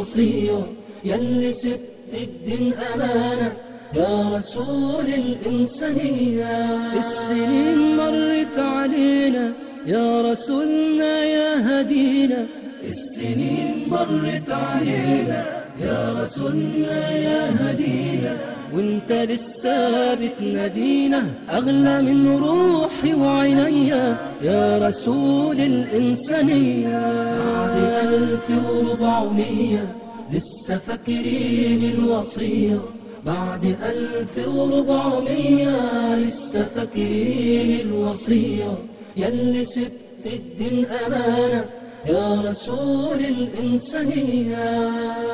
الوصية يلي سبت الدين أمانة يا رسول الإنسانية. السنين مرت علينا يا رسولنا يا هدينا، السنين مرت علينا يا رسولنا يا هدينا، وانت لسه بتنادينا أغلى من روحي وعينيا يا رسول الإنسانية. بعد 1400 لسه فاكرين الوصية، بعد 1400 لسه فاكرين الوصية يلي سبت الدين أمانة يا رسول الإنسانية.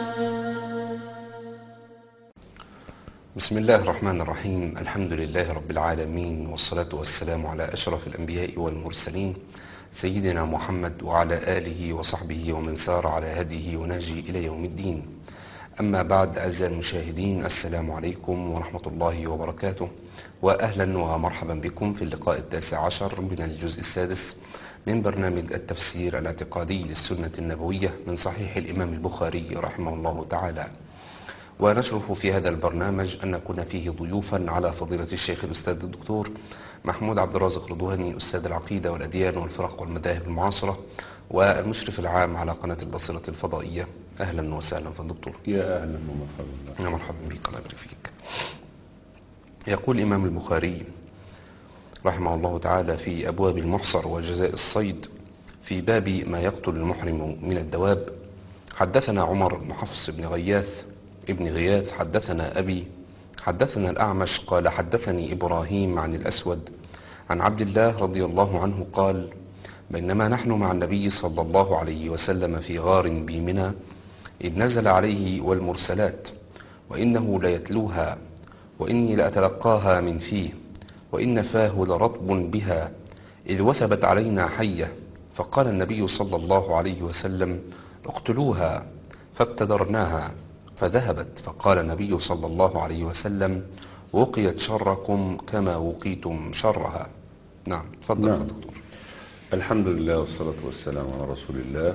بسم الله الرحمن الرحيم. الحمد لله رب العالمين، والصلاة والسلام على أشرف الأنبياء والمرسلين سيدنا محمد وعلى آله وصحبه ومن سار على هديه ونهجه إلى يوم الدين. أما بعد، أعزائي المشاهدين، السلام عليكم ورحمة الله وبركاته، وأهلا ومرحبا بكم في اللقاء 19 من الجزء السادس من برنامج التفسير الاعتقادي للسنة النبوية من صحيح الإمام البخاري رحمه الله تعالى. ونشرف في هذا البرنامج أن نكون فيه ضيوفا على فضيلة الشيخ الأستاذ الدكتور محمود عبد الرازق رضواني، أستاذ العقيدة والأديان والفرق والمذاهب المعاصرة والمشرف العام على قناة البصيرة الفضائية. أهلا وسهلا في الدكتور. يا أهلا ومرحبا. يا مرحبا بك، الله يبارك فيك. يقول الإمام البخاري رحمه الله تعالى في أبواب المحصر وجزاء الصيد في باب ما يقتل المحرم من الدواب: حدثنا عمر بن حفص بن غياث حدثنا أبي حدثنا الأعمش قال حدثني إبراهيم عن الأسود عن عبد الله رضي الله عنه قال: بينما نحن مع النبي صلى الله عليه وسلم في غار بمنى إذ نزل عليه والمرسلات وإنه ليتلوها وإني لأتلقاها من فيه وإن فاه لرطب بها إذ وثبت علينا حية، فقال النبي صلى الله عليه وسلم: اقتلوها، فابتدرناها فذهبت، فقال النبي صلى الله عليه وسلم: وقيت شركم كما وقيتم شرها. نعم، تفضل. نعم. دكتور. الحمد لله والصلاة والسلام على رسول الله.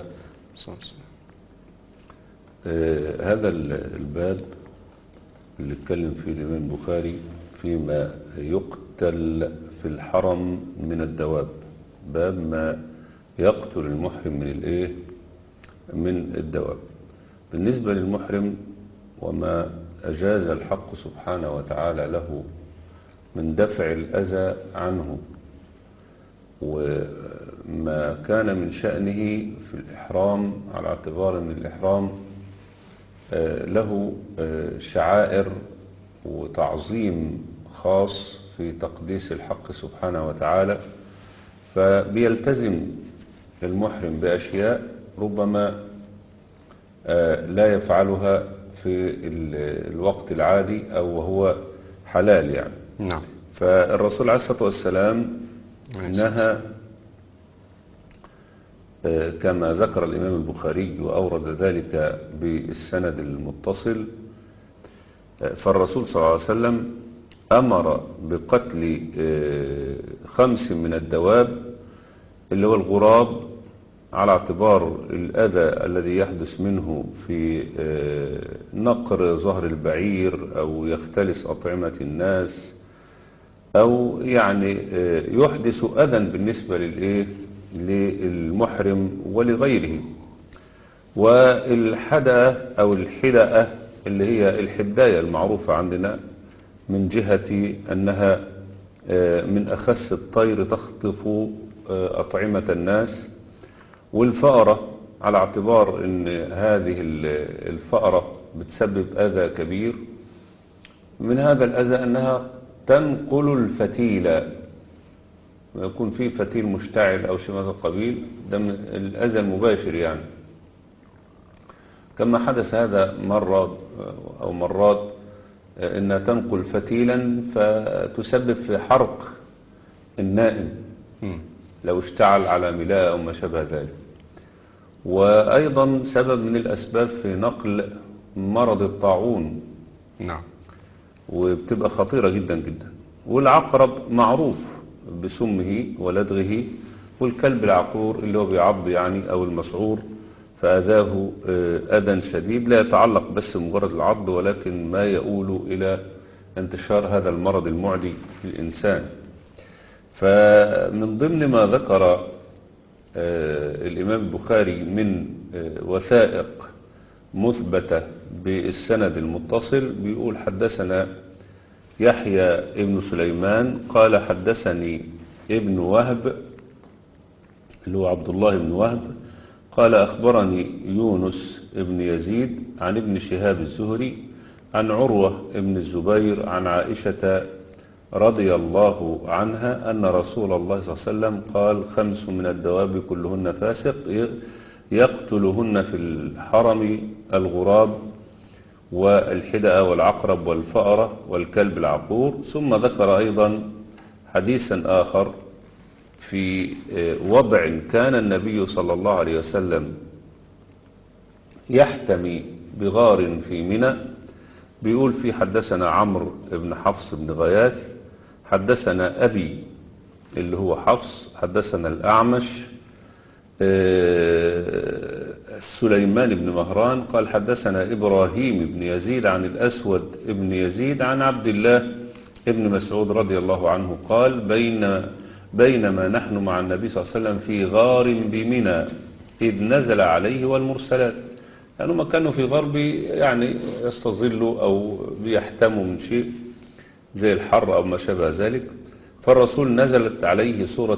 هذا الباب اللي اتكلم فيه الإمام البخاري فيما يقتل في الحرم من الدواب، باب ما يقتل المحرم من الدواب. بالنسبة للمحرم وما أجاز الحق سبحانه وتعالى له من دفع الأذى عنه وما كان من شأنه في الإحرام، على اعتبار أن الإحرام له شعائر وتعظيم خاص في تقديس الحق سبحانه وتعالى، فبيلتزم المحرم بأشياء ربما لا يفعلها في الوقت العادي أو وهو حلال يعني. نعم. فالرسول عليه الصلاة والسلام نهى كما ذكر الإمام البخاري وأورد ذلك بالسند المتصل. فالرسول صلى الله عليه وسلم أمر بقتل 5 من الدواب اللي هو الغراب، على اعتبار الأذى الذي يحدث منه في نقر ظهر البعير أو يختلس أطعمة الناس، أو يعني يحدث أذى بالنسبة للمحرم ولغيره. والحدأة أو الحدأة اللي هي الحداية المعروفة عندنا من جهة أنها من أخس الطير تخطف أطعمة الناس، والفأرة على اعتبار أن هذه الفأرة بتسبب أذى كبير. من هذا الأذى أنها تنقل الفتيلة، يكون فيه فتيل مشتعل أو شيء من هذا القبيل، ده من الأذى المباشر يعني. كما حدث هذا مرة أو مرات أنها تنقل فتيلا فتسبب في حرق النائم لو اشتعل على ملاء أو ما شابه ذلك. وأيضا سبب من الأسباب في نقل مرض الطاعون. نعم. وبتبقى خطيرة جدا جدا. والعقرب معروف بسمه ولدغه، والكلب العقور اللي هو بيعض يعني أو المسعور، فأذاه أذى شديد لا يتعلق بس بمجرد العض، ولكن ما يؤول إلى انتشار هذا المرض المعدي في الإنسان. فمن ضمن ما ذكر الإمام البخاري من وثائق مثبتة بالسند المتصل، بيقول حدثنا يحيى ابن سليمان قال حدثني ابن وهب اللي هو عبد الله بن وهب قال أخبرني يونس ابن يزيد عن ابن شهاب الزهري عن عروة ابن الزبير عن عائشة رضي الله عنها أن رسول الله صلى الله عليه وسلم قال 5 من الدواب كلهن فاسق يقتلهن في الحرم الغراب والحدأ والعقرب والفأرة والكلب العقور. ثم ذكر أيضا حديثا آخر في وضع كان النبي صلى الله عليه وسلم يحتمي بغار في منى، بيقول في حدثنا عمرو بن حفص بن غياث حدثنا أبي اللي هو حفص حدثنا الأعمش سليمان بن مهران قال حدثنا إبراهيم بن يزيد عن الأسود بن يزيد عن عبد الله بن مسعود رضي الله عنه قال بينما نحن مع النبي صلى الله عليه وسلم في غار بمنى إذ نزل عليه والمرسلات، يعني ما كانوا في غار يعني يستظلوا أو بيحتموا من شيء زي الحر أو ما شابه ذلك، فالرسول نزلت عليه سورة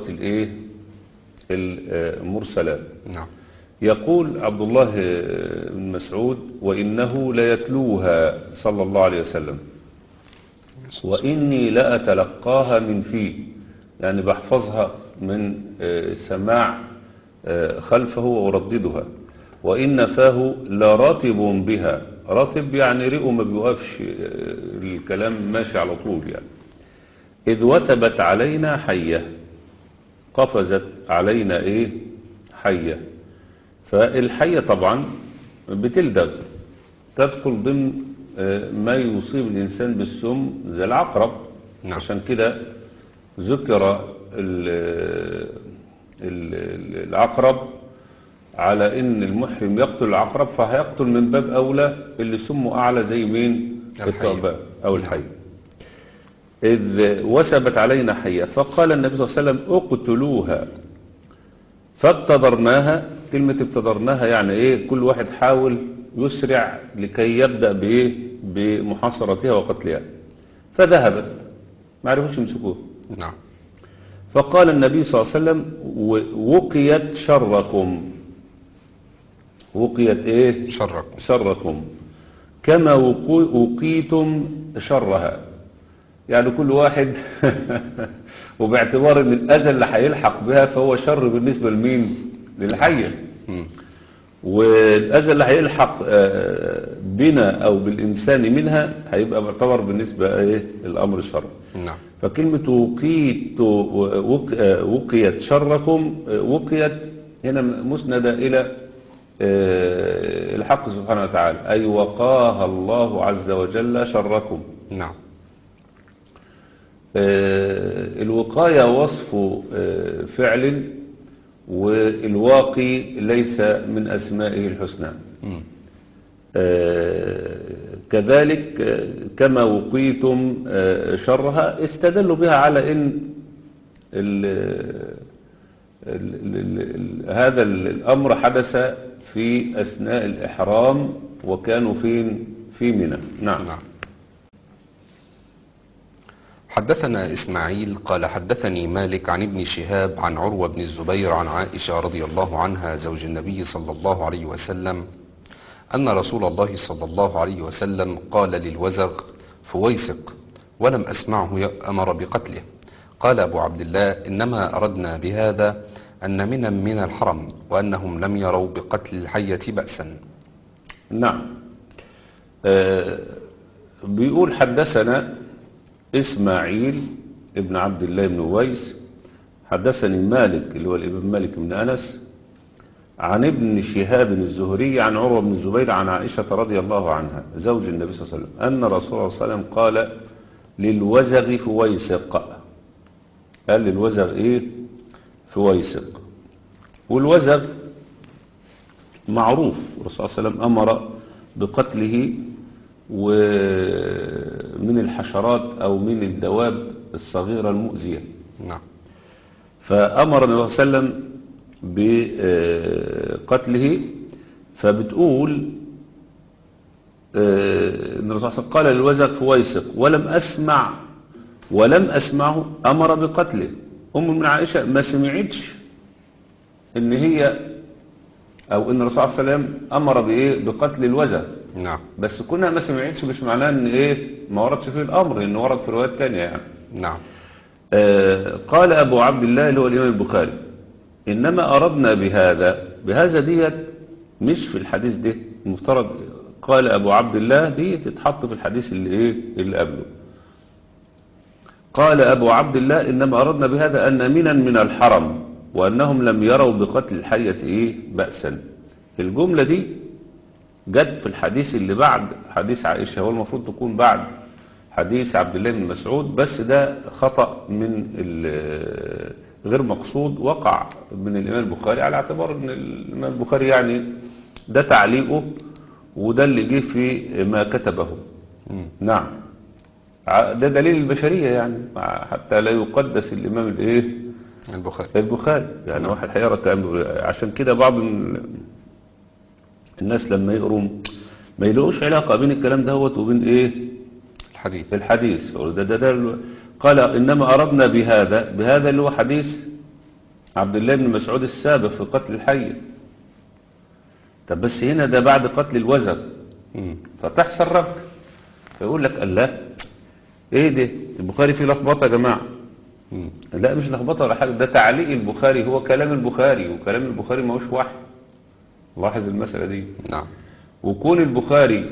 المرسلات. نعم. يقول عبد الله بن مسعود وإنه ليتلوها صلى الله عليه وسلم وإني لأتلقاها من فيه، يعني بحفظها من السماع خلفه وأرددها، وإن فاه لرطب بها، رطب يعني رئه ما بيوقفش الكلام ماشي على طول يعني. إذ وثبت علينا حية، قفزت علينا حية، فالحية طبعا بتلدغ، تدخل ضمن ما يصيب الإنسان بالسم زي العقرب. نعم. عشان كده ذكر العقرب على ان المحرم يقتل العقرب، فهيقتل من باب اولى اللي سمه اعلى زي مين؟ الثعبان او الحي. اذ وثبت علينا حية فقال النبي صلى الله عليه وسلم اقتلوها فابتدرناها. كلمة ابتدرناها يعني كل واحد حاول يسرع لكي يبدأ بمحاصرتها وقتلها، فذهبت ما عرفوش يمسكوها. نعم. فقال النبي صلى الله عليه وسلم وقيت شركم، وقيت شركم كما وقيتم شرها، يعني كل واحد وباعتبار ان الاذى اللي هيلحق بها فهو شر بالنسبة لمين؟ للحية. والاذى اللي هيلحق بنا او بالانسان منها هيبقى معتبر بالنسبة الامر الشر. نعم. فكلمة وقيت شركم، وقيت هنا مسندة إلى الحق سبحانه وتعالى، أي وقاها الله عز وجل شركم. نعم. الوقاية وصف فعل، والواقي ليس من أسمائه الحسنى. كذلك كما وقيتم شرها استدلوا بها على ان هذا الامر حدث في اثناء الاحرام وكانوا في منى. نعم. حدثنا إسماعيل قال حدثني مالك عن ابن شهاب عن عروة بن الزبير عن عائشة رضي الله عنها زوج النبي صلى الله عليه وسلم أن رسول الله صلى الله عليه وسلم قال للوزغ فويسق ولم أسمعه أمر بقتله. قال أبو عبد الله إنما أردنا بهذا أن من الحرم وأنهم لم يروا بقتل الحية بأسا. نعم. بيقول حدثنا إسماعيل ابن عبد الله بن ويس حدثني مالك اللي هو الإمام مالك بن أنس عن ابن شهاب الزهري عن عروة بن الزبير عن عائشة رضي الله عنها زوج النبي صلى الله عليه وسلم أن رسول الله صلى الله عليه وسلم قال للوزغ فويسق. قال للوزغ فويسق. والوزغ معروف الرسول صلى الله عليه وسلم أمر بقتله ومن الحشرات أو من الدواب الصغيرة المؤذية. نعم. فأمر النبي صلى الله عليه وسلم بقتله. فبتقول ان الرسول صلى الله عليه وسلم قال للوزغ فويسق ولم أسمعه أمر بقتله. من عائشة ما سمعتش ان هي او ان الرسول صلى الله عليه وسلم امر بقتل الوزغ. نعم. بس كنا ما سمعتش مش معناه ان ما وردش فيه الامر، انه ورد في روايات تانية يعني. نعم. قال ابو عبد الله اللي هو الامام البخاري انما اردنا بهذا ديت مش في الحديث ده، المفترض قال ابو عبد الله دي تتحط في الحديث اللي قبله. قال ابو عبد الله انما اردنا بهذا ان منا من الحرم وانهم لم يروا بقتل الحية بأسا. الجملة دي جت في الحديث اللي بعد حديث عائشة، هو المفروض تكون بعد حديث عبد الله بن مسعود، بس ده خطأ من غير مقصود وقع من الإمام البخاري، على اعتبار ان الإمام البخاري يعني ده تعليقه وده اللي جه في ما كتبه. نعم. ده دليل البشرية يعني، حتى لا يقدس الإمام البخاري يعني. واحد هيقرا الكلام. عشان كده بعض الناس لما يقروا ما يلاقوش علاقة بين الكلام دهوت وبين الحديث. ده قال انما اردنا بهذا اللي هو حديث عبد الله بن مسعود السابق في قتل الحية. طب بس هنا ده بعد قتل الوزغ، فتحصل ربك فيقول لك الله ايه ده البخاري فيه لخبطه يا جماعه. لا مش لخبطه ولا حاجه، ده تعليق البخاري، هو كلام البخاري، وكلام البخاري ما هوش وحي. لاحظ المسألة دي. نعم. وكون البخاري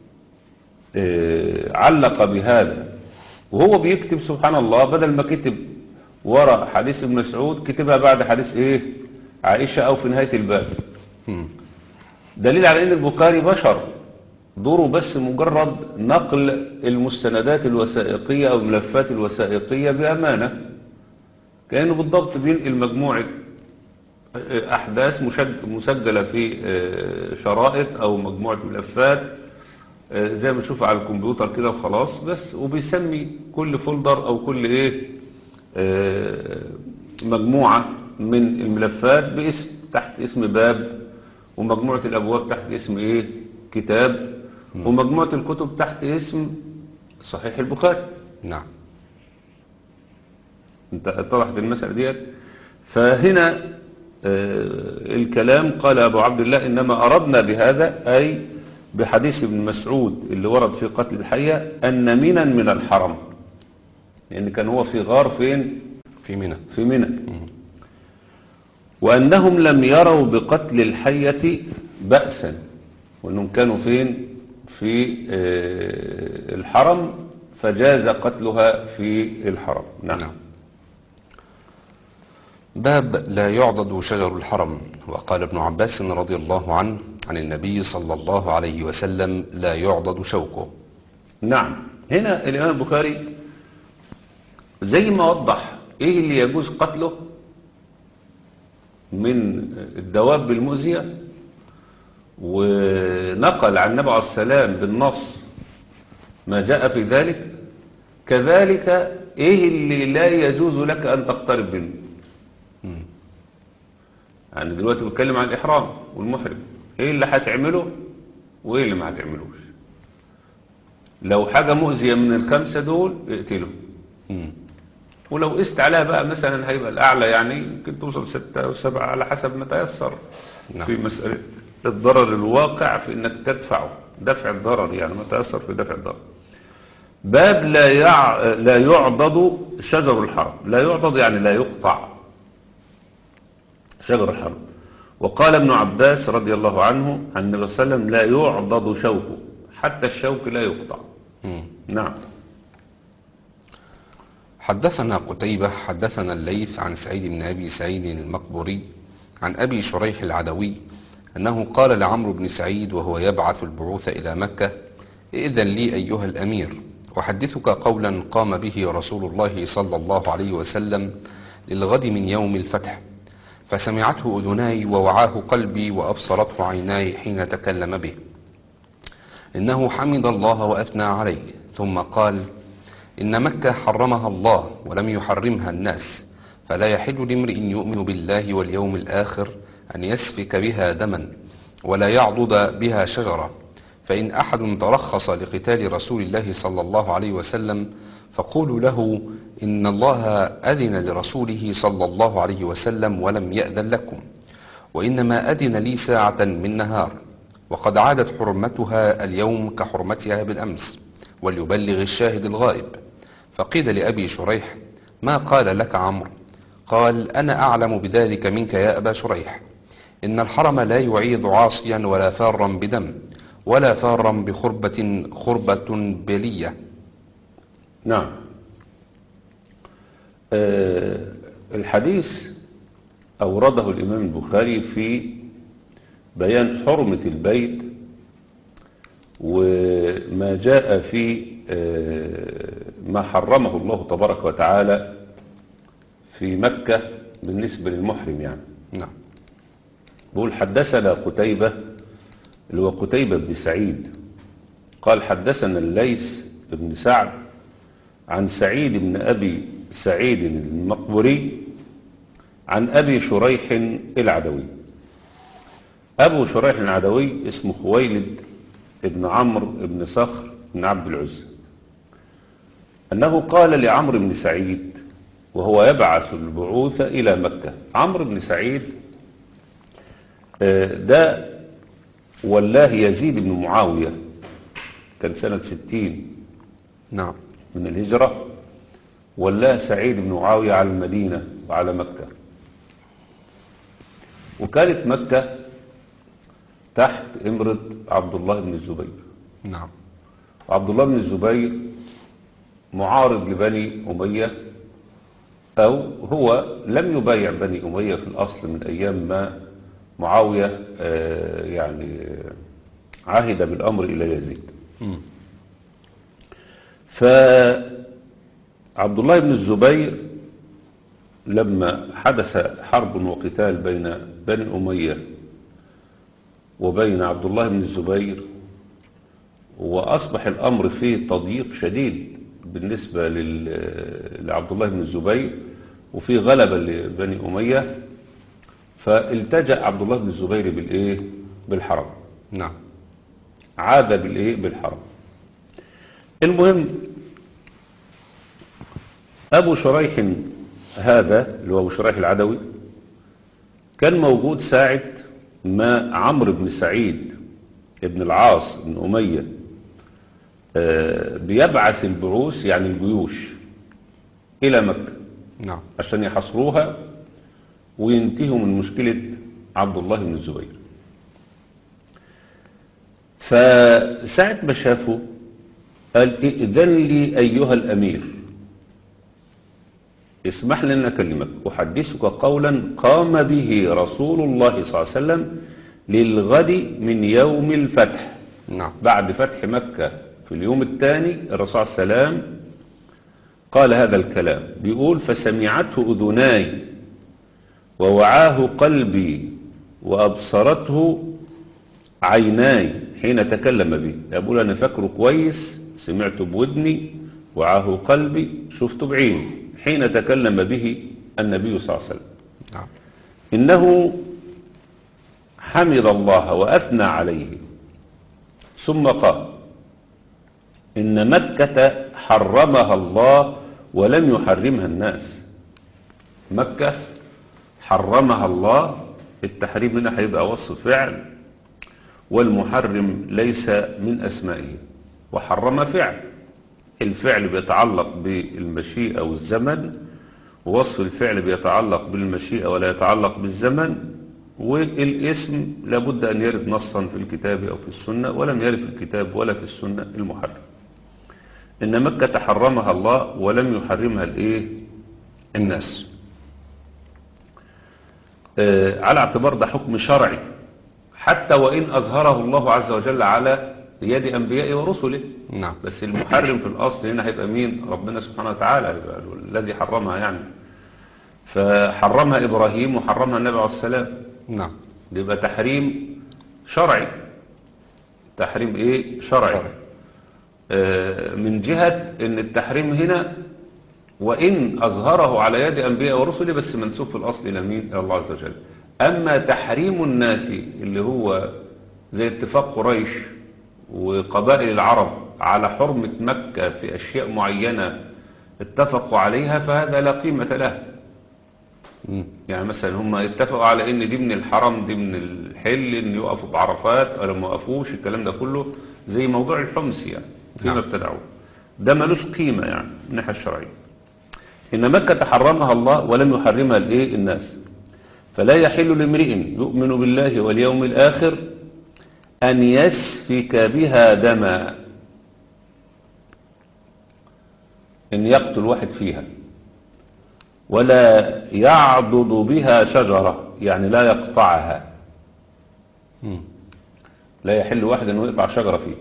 علق بهذا وهو بيكتب سبحان الله، بدل ما كتب ورا حديث ابن مسعود كتبها بعد حديث عائشة او في نهاية الباب. دليل على ان البخاري بشر، دوره بس مجرد نقل المستندات الوثائقية او الملفات الوثائقية بأمانة، كأنه بالضبط بينقل مجموعة أحداث مسجلة في شرائط أو مجموعة ملفات زي ما تشوف على الكمبيوتر كده وخلاص بس، وبيسمي كل فولدر أو كل مجموعة من الملفات باسم، تحت اسم باب، ومجموعة الأبواب تحت اسم كتاب، ومجموعة الكتب تحت اسم صحيح البخاري. نعم. انت اتضحت المسألة ديت. فهنا الكلام قال أبو عبد الله إنما أردنا بهذا أي بحديث ابن مسعود اللي ورد في قتل الحية أن منا من الحرم، لأن كان هو في غار فين؟ في منى. وأنهم لم يروا بقتل الحية بأسا، وأنهم كانوا فين؟ في الحرم، فجاز قتلها في الحرم. نعم. باب لا يعضد شجر الحرم. وقال ابن عباس رضي الله عنه عن النبي صلى الله عليه وسلم لا يعضد شوكه. نعم. هنا الإمام البخاري زي ما وضح ايه اللي يجوز قتله من الدواب المؤذية، ونقل عن النبي عليه السلام بالنص ما جاء في ذلك، كذلك ايه اللي لا يجوز لك ان تقترب منه. يعني دلوقتي بتكلم عن الإحرام والمحرم، ايه اللي هتعمله وايه اللي ما هتعملوش. لو حاجة مؤذية من الخمسة دول اقتله، ولو قست عليها بقى مثلا هيبقى الأعلى يعني يمكن توصل 6 أو 7 على حسب ما تيسر. نعم. في مسألة الضرر الواقع في انك تدفعه، دفع الضرر يعني ما تيسر في دفع الضرر. باب لا يعضد شجر الحرم. لا يعضد يعني لا يقطع شجر الحرم. وقال ابن عباس رضي الله عنه عن النبي صلى الله عليه وسلم لا يعضد شوكه، حتى الشوك لا يقطع. نعم. حدثنا قتيبة حدثنا الليث عن سعيد بن أبي سعيد المقبوري عن أبي شريح العدوي أنه قال لعمرو بن سعيد وهو يبعث البعوث إلى مكة: إذن لي أيها الأمير أحدثك قولا قام به رسول الله صلى الله عليه وسلم للغد من يوم الفتح، فسمعته أذناي ووعاه قلبي وأبصرته عيناي حين تكلم به. إنه حمد الله وأثنى عليه، ثم قال: إن مكة حرمها الله ولم يحرمها الناس، فلا يحل لامرئ يؤمن بالله واليوم الآخر أن يسفك بها دما ولا يعضد بها شجرة. فإن أحد ترخص لقتال رسول الله صلى الله عليه وسلم فقولوا له إن الله أذن لرسوله صلى الله عليه وسلم ولم يأذن لكم، وإنما أذن لي ساعة من نهار، وقد عادت حرمتها اليوم كحرمتها بالأمس، وليبلغ الشاهد الغائب. فقيل لأبي شريح: ما قال لك عمرو؟ قال: أنا أعلم بذلك منك يا أبا شريح. إن الحرم لا يعيض عاصيا ولا فارا بدم ولا فارا خربة بلية. نعم. الحديث أورده الإمام البخاري في بيان حرمة البيت وما جاء في ما حرمه الله تبارك وتعالى في مكة بالنسبة للمحرم يعني. نعم. بقول: حدثنا قتيبة اللي هو قتيبة بن سعيد قال: حدثنا الليث بن سعد عن سعيد بن أبي سعيد المقبري عن أبي شريح العدوي. أبو شريح العدوي اسمه خويلد بن عمرو بن صخر بن عبد العزى، أنه قال لعمرو بن سعيد وهو يبعث البعوث إلى مكة. عمرو بن سعيد ده والله يزيد بن معاوية، كان سنة 60 نعم من الهجرة، والله سعيد بن معاوية على المدينة وعلى مكة. وكانت مكة تحت إمرة عبد الله بن الزبير. نعم. عبد الله بن الزبير معارض لبني أمية، أو هو لم يبايع بني أمية في الأصل من أيام ما معاوية يعني عهد بالأمر إلى يزيد. فعبد الله بن الزبير لما حدث حرب وقتال بين بني أمية وبين عبد الله بن الزبير، وأصبح الأمر فيه تضييق شديد بالنسبة لعبد الله بن الزبير وفيه غلبة لبني أمية، فالتجأ عبد الله بن الزبير بالحرم. نعم. عاد بالحرم. المهم أبو شريح هذا اللي هو أبو شريح العدوي كان موجود ساعة ما عمرو بن سعيد ابن العاص بن أمية بيبعث البعوث يعني الجيوش إلى مكة. نعم. عشان يحصروها وينتهوا من مشكلة عبد الله بن الزبير. فساعة ما شافوا قال: إذن لي أيها الأمير، اسمح لي أن أكلمك، أحدثك قولا قام به رسول الله صلى الله عليه وسلم للغد من يوم الفتح. نعم. بعد فتح مكة في اليوم الثاني الرسول صلى الله عليه وسلم قال هذا الكلام، بيقول: فسمعته أذناي ووعاه قلبي وأبصرته عيناي حين تكلم به. يقول: أنا فاكره كويس، سمعته بودني، وعاه قلبي، شفته بعيني حين تكلم به النبي صلى الله عليه وسلم. نعم. إنه حمد الله وأثنى عليه، ثم قال: إن مكة حرمها الله ولم يحرمها الناس. مكة حرمها الله، التحريم هنا هيبقى وصف فعل، والمحرم ليس من أسمائه، وحرم فعل. الفعل بيتعلق بالمشيئة والزمن، ووصف الفعل بيتعلق بالمشيئة ولا يتعلق بالزمن، والاسم لابد أن يرد نصا في الكتاب أو في السنة، ولم يرد في الكتاب ولا في السنة المحرم. إن مكة حرمها الله ولم يحرمها الناس. على اعتبار ده حكم شرعي، حتى وإن أظهره الله عز وجل على يد أنبيائه ورسله. نعم. بس المحرم في الأصل هنا هيبقى مين؟ ربنا سبحانه وتعالى، هيبقى الذي حرمها يعني. فحرمها إبراهيم وحرمها النبي عليه السلام. نعم. يبقى تحريم شرعي. تحريم ايه؟ شرعي. من جهة ان التحريم هنا وان اظهره على يد انبياء ورسله بس منسوب في الاصل الى مين؟ الى الله عز وجل. اما تحريم الناس اللي هو زي اتفاق قريش وقبائل العرب على حرمة مكة في اشياء معينة اتفقوا عليها، فهذا لا قيمة له. يعني مثلا هم اتفقوا على ان دي من الحرم، دي من الحل، ان يقفوا بعرفات ولا ما يقفوش، الكلام ده كله زي موضوع الحمص يعني فيما نعم. ابتدعوه، ده ملوش قيمة يعني من الناحية الشرعية. إن مكة حرمها الله ولم يحرمها الايه؟ الناس. فلا يحل لامرئ يؤمن بالله واليوم الآخر أن يسفك بها دما، إن يقتل واحد فيها، ولا يعضد بها شجرة، يعني لا يقطعها. لا يحل واحد أنه يقطع شجرة فيه.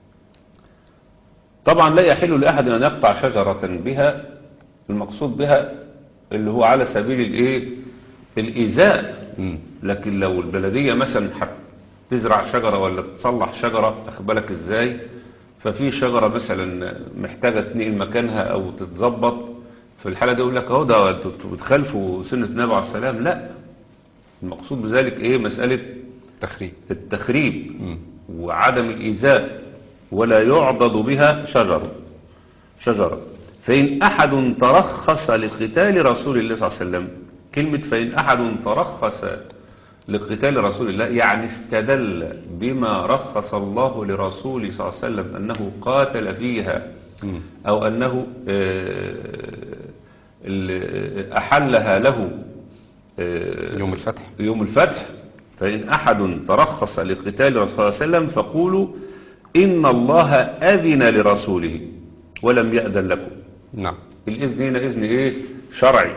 طبعا لا يحل لأحد أن يقطع شجرة بها، المقصود بها اللي هو على سبيل الايه؟ الإيذاء. لكن لو البلدية مثلا تزرع شجرة ولا تصلح شجرة، أخبالك إزاي، ففي شجرة مثلا محتاجة تنقل مكانها أو تتظبط، في الحالة دي يقول لك اهو ده بتخالفوا سنة النبي عليه السلام. لا، المقصود بذلك ايه؟ مسألة التخريب وعدم الإيذاء. ولا يعضد بها شجرة. فإن أحد ترخص لقتال رسول الله صلى الله عليه وسلم، كلمة فإن أحد ترخص لقتال رسول الله يعني استدل بما رخص الله لرسوله صلى الله عليه وسلم أنه قاتل فيها، أو أنه أحلها له يوم الفتح. فإن أحد ترخص لقتال رسول الله صلى الله عليه وسلم فقولوا إن الله أذن لرسوله ولم يأذن لكم. نعم. الإذن هنا إذن إيه؟ شرعي.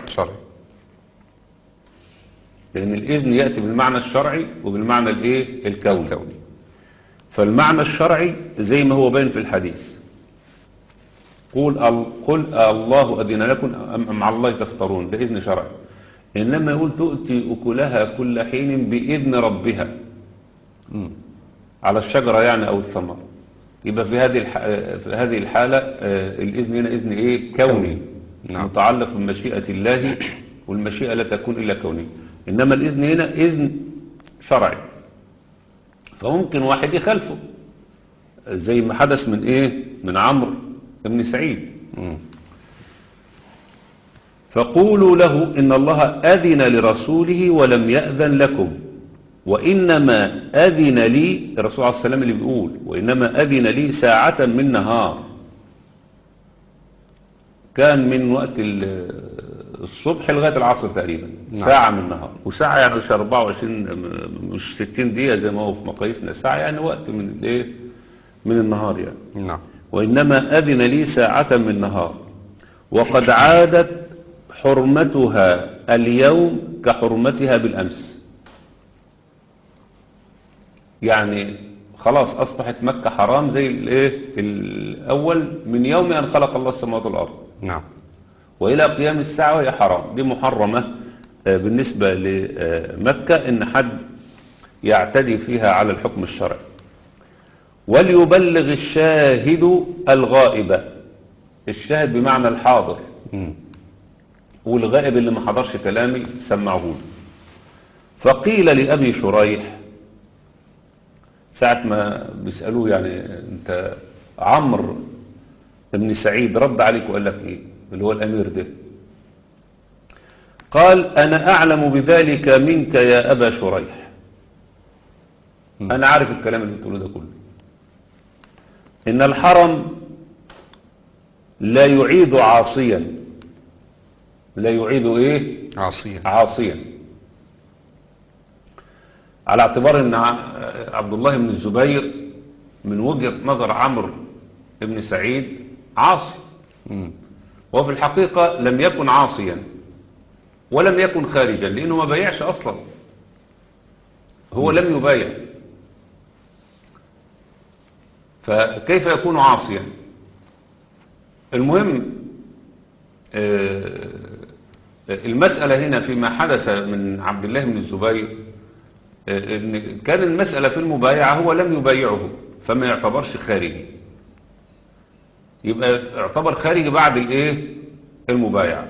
لأن الإذن يأتي بالمعنى الشرعي وبالمعنى الإيه؟ الكوني. فالمعنى الشرعي زي ما هو باين في الحديث، قل الله أذن لكم أم مع الله تفترون، ده إذن شرعي. إنما يقول تؤتي أكلها كل حين بإذن ربها على الشجرة يعني أو الثمر، يبقى في هذه الحالة الإذن هنا إذن إيه؟ كوني. نعم. متعلق بمشيئة الله، والمشيئة لا تكون إلا كونية. إنما الإذن هنا إذن شرعي، فممكن واحد يخالفه زي ما حدث من إيه؟ من عمرو بن سعيد. فقولوا له إن الله أذن لرسوله ولم يأذن لكم، وإنما أذن لي، الرسول عليه السلام اللي بيقول وإنما أذن لي ساعة من نهار، كان من وقت الصبح لغاية العصر تقريبا. نعم. ساعة من النهار، وساعة يعني مش 24 مش 60 دقيقة زي ما هو في مقاييسنا، ساعة يعني وقت من الايه؟ من النهار يعني. نعم. وإنما أذن لي ساعة من النهار، وقد عادت حرمتها اليوم كحرمتها بالأمس. يعني خلاص أصبحت مكة حرام زي الايه؟ الأول من يوم أن خلق الله السماوات والأرض. نعم. وإلى قيام الساعة وهي حرام. دي محرمة بالنسبة لمكة إن حد يعتدي فيها على الحكم الشرعي. وليبلغ الشاهد الغائب، الشاهد بمعنى الحاضر، والغائب اللي ما حضرش كلامي سمعوه له. فقيل لأبي شريح ساعة ما بيسألوه يعني انت عمرو بن سعيد رد عليك وقال لك ايه، اللي هو الامير ده، قال انا اعلم بذلك منك يا ابا شريح. انا عارف الكلام اللي بتقوله ده كله، ان الحرم لا يعيد عاصيا. لا يعيد ايه؟ عاصيا. على اعتبار ان عبد الله بن الزبير من وجهة نظر عمرو بن سعيد عاصي، وفي الحقيقة لم يكن عاصيا ولم يكن خارجا، لأنه ما بايعش أصلا، هو لم يبايع، فكيف يكون عاصيا؟ المهم المسألة هنا فيما حدث من عبد الله بن الزبير إن كان المسألة في المبايعة، هو لم يبايعه فما يعتبرش خارجي، يبقى يعتبر خارجي بعد الايه المبايعة.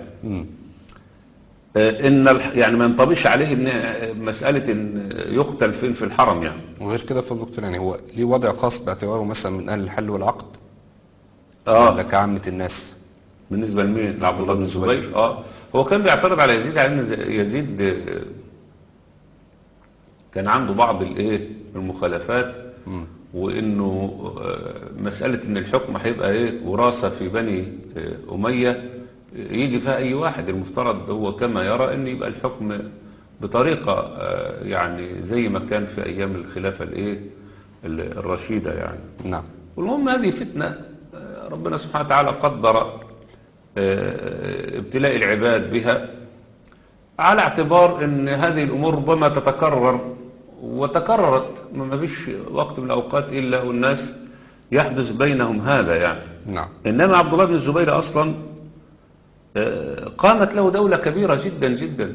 يعني ما ينطبقش عليه ان مسألة ان يقتل فين في الحرم يعني. وغير كده في الدكتور يعني هو ليه وضع خاص باعتباره مثلا من أهل الحل والعقد ولا كعامة الناس؟ بالنسبة لمين؟ لعبد الله بن الزبير. هو كان بيعترض على يزيد، على ان يزيد كان عنده بعض الايه المخالفات، وانه مسألة ان الحكم هيبقى ايه وراثة في بني أمية يجي فيها اي واحد، المفترض هو كما يرى ان يبقى الحكم بطريقة يعني زي ما كان في ايام الخلافة الايه الرشيدة يعني. نعم. والمهم هذه فتنة ربنا سبحانه وتعالى قدر ابتلاء العباد بها على اعتبار ان هذه الامور ربما تتكرر، وتكررت ما فيش وقت من الاوقات الا والناس يحدث بينهم هذا يعني. نعم. انما عبد الله بن الزبير اصلا قامت له دولة كبيرة جدا جدا،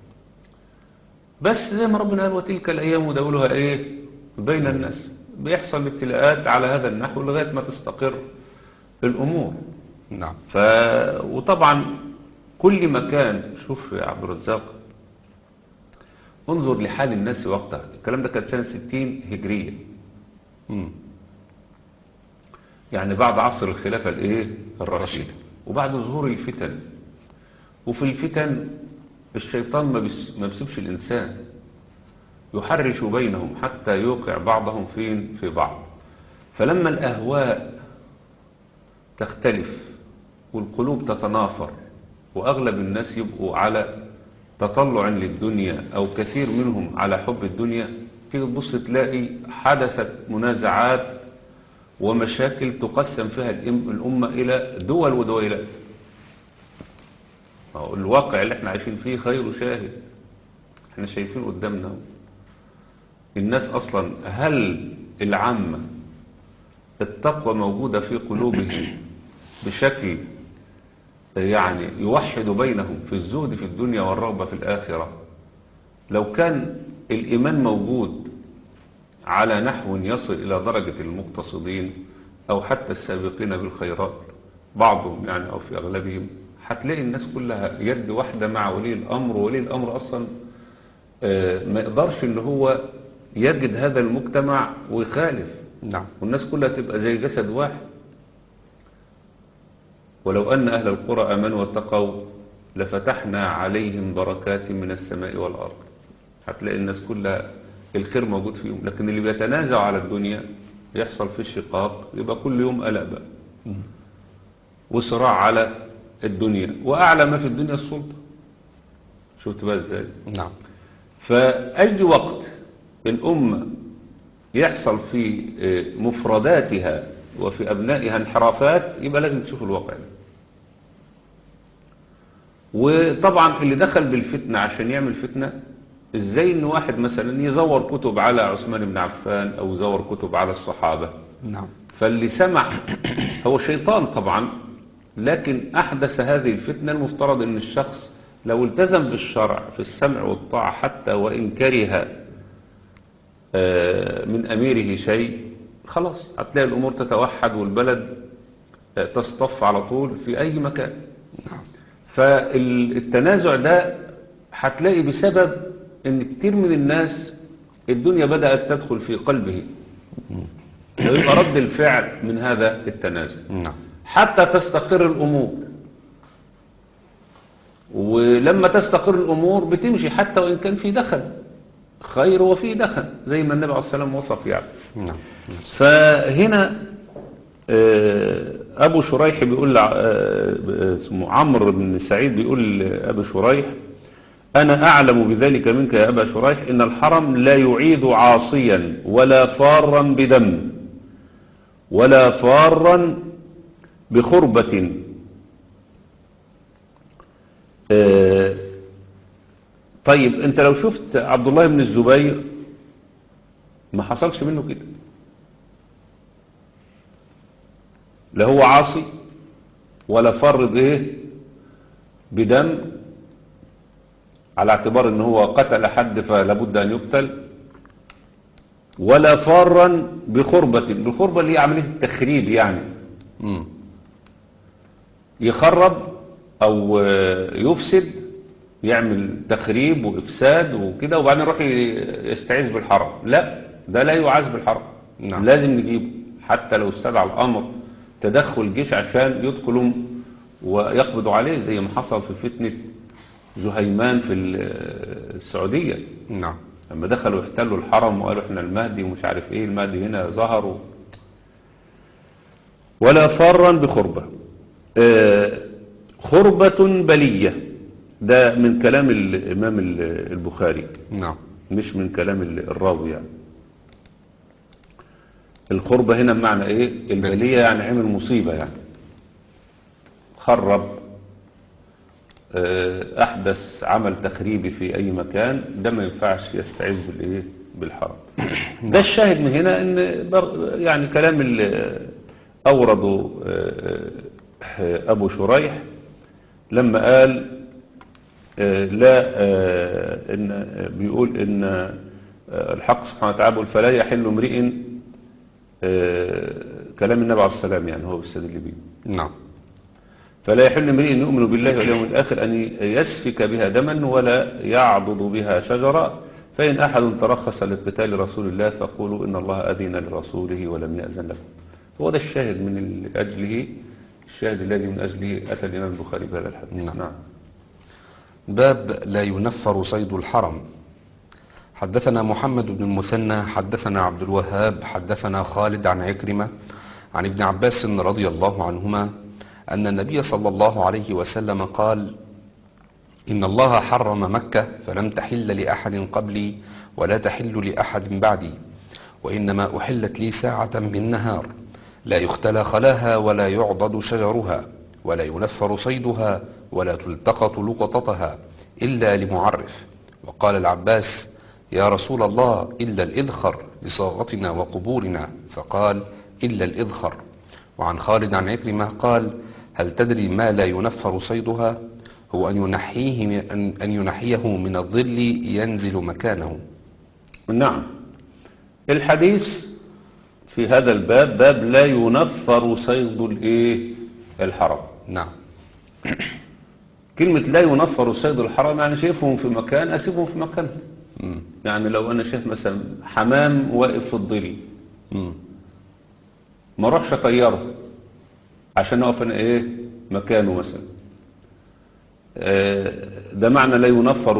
بس زي ما ربنا قال وتلك الايام نداولها ايه بين الناس، بيحصل ابتلاءات على هذا النحو لغاية ما تستقر الامور. نعم. وطبعا كل مكان، شوف يا عبد الرزاق انظر لحال الناس وقتها، الكلام ده كانت سنة 60 هجرية. يعني بعد عصر الخلافة الايه الرشيدة، وبعد ظهور الفتن. وفي الفتن الشيطان ما بيسيبش الإنسان، يحرش بينهم حتى يوقع بعضهم في بعض. فلما الأهواء تختلف والقلوب تتنافر وأغلب الناس يبقوا على تطلع للدنيا أو كثير منهم على حب الدنيا، تيجي تبص تلاقي حدثت منازعات ومشاكل تقسم فيها الأمة إلى دول ودويلات. الواقع اللي احنا عايشين فيه خير شاهد، احنا شايفين قدامنا الناس أصلا. هل العامة التقوى موجودة في قلوبهم بشكل يعني يوحد بينهم في الزهد في الدنيا والرغبة في الآخرة؟ لو كان الإيمان موجود على نحو يصل إلى درجة المقتصدين أو حتى السابقين بالخيرات بعضهم يعني أو في أغلبهم، هتلاقي الناس كلها يد واحدة مع ولي الأمر. وولي الأمر أصلا ما يقدرش إن هو يجد هذا المجتمع ويخالف. نعم. والناس كلها تبقى زي جسد واحد. ولو أن أهل القرى آمنوا واتقوا لفتحنا عليهم بركات من السماء والأرض. هتلاقي الناس كلها الخير موجود فيهم، لكن اللي بيتنازع على الدنيا يحصل في الشقاق، يبقى كل يوم قلق بقى وصراع على الدنيا، وأعلى ما في الدنيا السلطة. شفت بقى ازاي؟ نعم. فأي وقت الأمة يحصل في مفرداتها وفي أبنائها انحرافات، يبقى لازم تشوف الواقع ده. وطبعا اللي دخل بالفتنة عشان يعمل فتنة، ازاي ان واحد مثلا يزور كتب على عثمان بن عفان او يزور كتب على الصحابة. نعم. فاللي سمح هو الشيطان طبعا، لكن احدث هذه الفتنة. المفترض ان الشخص لو التزم بالشرع في السمع والطاعة حتى وان كره من اميره شيء، خلاص هتلاقي الامور تتوحد والبلد تصطف على طول في اي مكان. فالتنازع ده هتلاقي بسبب ان كتير من الناس الدنيا بدأت تدخل في قلبه، ويبقى رد الفعل من هذا التنازع حتى تستقر الامور. ولما تستقر الامور بتمشي حتى وان كان في دخل خير وفي دخل، زي ما النبي عليه الصلاة والسلام وصف يعني. فهنا أبو شريح بيقول اسمه عمرو بن سعيد بيقول أبو شريح: أنا أعلم بذلك منك يا أبا شريح، إن الحرم لا يعيد عاصيا ولا فارا بدم ولا فارا بخربة. طيب أنت لو شفت عبد الله بن الزبير ما حصلش منه كده، لا هو عاصي ولا فر بإيه بدم، على اعتبار ان هو قتل حد فلا بد ان يقتل، ولا فارا بخربة. الخربة اللي هي عملية التخريب يعني، مم. يخرب او يفسد، يعمل تخريب وافساد وكده، وبعدين يروح يستعيذ بالحرم. لا، ده لا يعاز بالحرم. نعم. لازم نجيبه حتى لو استدعى الامر تدخل الجيش عشان يدخلوا ويقبضوا عليه، زي ما حصل في فتنة زهيمان في السعودية نعم. لما دخلوا يحتلوا الحرم وقالوا احنا المهدي ومش عارف ايه، المهدي هنا ظهر ولا فارا بخربة. خربة بلية، ده من كلام الإمام البخاري نعم. مش من كلام الراوي يعني. الخربة هنا بمعنى ايه؟ البلية يعني عمل مصيبة يعني، خرب، احدث عمل تخريبي في اي مكان، ده ما ينفعش يستعيذ بالايه؟ بالحرم. ده الشاهد من هنا ان يعني كلام اللي اورده ابو شريح لما قال لا ان بيقول ان الحق سبحانه وتعالى بيقول فلا يحل امرئ، كلام النبي عليه السلام يعني هو بيستدل بيه. نعم. فلا يحل امرئ يؤمن بالله واليوم الآخر أن يسفك بها دما ولا يعضد بها شجرة، فإن أحد ترخص لقتال رسول الله فقولوا إن الله أذن لرسوله ولم يأذن لكم. هو ده الشاهد من أجله، الشاهد الذي من أجله أتى الإمام البخاري بهذا الحديث. نعم. باب لا ينفر صيد الحرم. حدثنا محمد بن المثنى حدثنا عبد الوهاب حدثنا خالد عن عكرمة عن ابن عباس رضي الله عنهما أن النبي صلى الله عليه وسلم قال: إن الله حرم مكة فلم تحل لأحد قبلي ولا تحل لأحد بعدي، وإنما أحلت لي ساعة من نهار لا يختلى خلاها ولا يعضد شجرها ولا ينفر صيدها ولا تلتقط لقطتها إلا لمعرف. وقال العباس: يا رسول الله إلا الإذخر لصاغتنا وقبورنا، فقال: إلا الإذخر. وعن خالد عن عكرمة قال: هل تدري ما لا ينفر صيدها؟ هو أن ينحيه من الظل ينزل مكانه. نعم. الحديث في هذا الباب باب لا ينفر صيد الحرم. نعم. كلمة لا ينفر صيد الحرم يعني شايفهم في مكان أسيبهم في مكانهم. يعني لو أنا شايف مثلا حمام واقف في الظل ما اروحش اطيره عشان اقف انا مكانه مثلا. ده معنى لا ينفر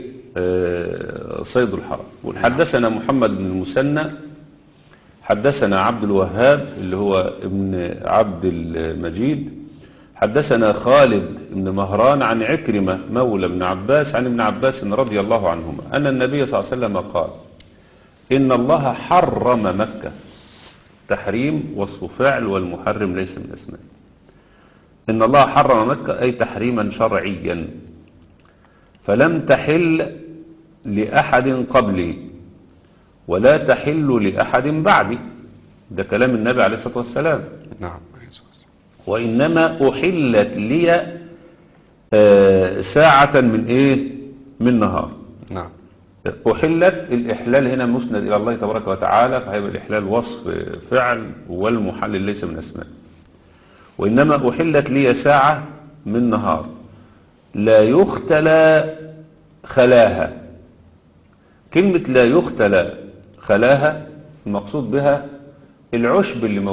صيد الحرم. وحدثنا محمد بن المثنى حدثنا عبد الوهاب اللي هو ابن عبد المجيد حدثنا خالد بن مهران عن عكرمة مولى ابن عباس عن ابن عباس رضي الله عنهما أن النبي صلى الله عليه وسلم قال: إن الله حرم مكة. تحريم وصف فعل والمحرم ليس من اسماء. إن الله حرم مكة أي تحريما شرعيا، فلم تحل لأحد قبلي ولا تحل لأحد بعدي. ده كلام النبي عليه الصلاة والسلام. نعم. وإنما أحلت لي ساعة من نهار. نعم. أحلت، الإحلال هنا مسند إلى الله تبارك وتعالى، فهيبقى الإحلال وصف فعل والمحلل ليس من أسماء. وإنما أحلت لي ساعة من نهار لا يختلى خلاها. كلمة لا يختلى خلاها المقصود بها العشب اللي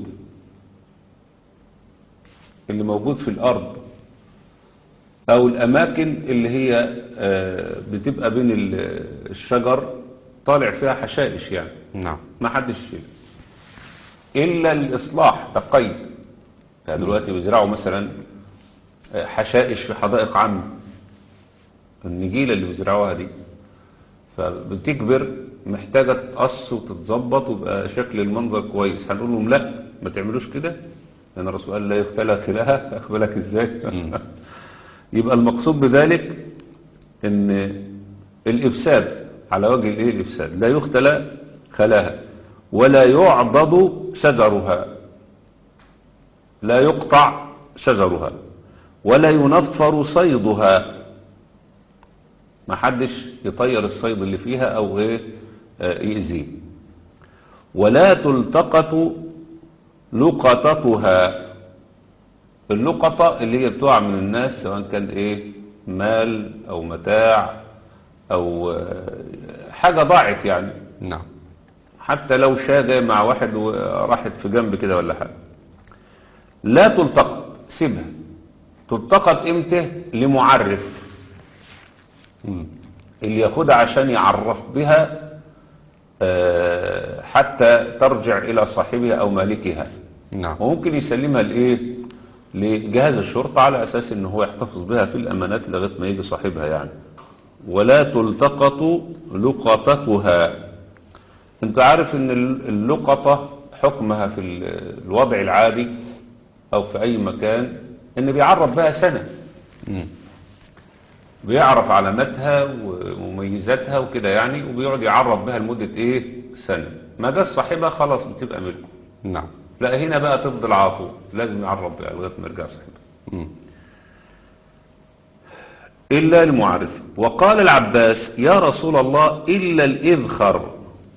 موجود في الأرض، أو الأماكن اللي هي بتبقى بين الشجر طالع فيها حشائش يعني. نعم. ما حدش يشيل إلا الإصلاح تقيد. يعني دلوقتي بيزرعوا مثلا حشائش في حدائق عامة، النجيلة اللي بيزرعوها دي فبتكبر محتاجة تتقص وتتظبط ويبقى شكل المنظر كويس. هنقول لهم لا، ما تعملوش كده، لأن الرسول قال لا يختلى خلاها. أخبرك إزاي؟ يبقى المقصود بذلك ان الإفساد على وجه الإفساد لا يختلى خلاها ولا يعضد شجرها، لا يقطع شجرها ولا ينفر صيدها. ما حدش يطير الصيد اللي فيها أو إيه يأذيه. ولا تلتقط لقطتها. اللقطة اللي هي بتقع من الناس، سواء كان إيه مال أو متاع أو حاجة ضاعت يعني، نعم. حتى لو شاة جاية مع واحد وراحت في جنب كده ولا حاجة، لا تلتقط، سيبها. تلتقط امتى؟ لمعرف، اللي ياخدها عشان يعرف بها حتى ترجع إلى صاحبها أو مالكها. نعم. وممكن يسلمها لإيه؟ لجهاز الشرطة على أساس إنه هو يحتفظ بها في الأمانات لغاية ما يجي صاحبها يعني. ولا تلتقط لقطتها. انت عارف ان اللقطة حكمها في الوضع العادي او في اي مكان ان بيعرف بها سنة، بيعرف علاماتها ومميزاتها وكده يعني، وبيقعد يعرف بها لمدة ايه سنة. ما جاش صاحبها خلاص بتبقى ملكه. نعم. لا هنا بقى تفضل عاطو، لازم يعرف بها لغاية ما يرجع صاحبها. إلا المعرف. وقال العباس يا رسول الله إلا الإذخر.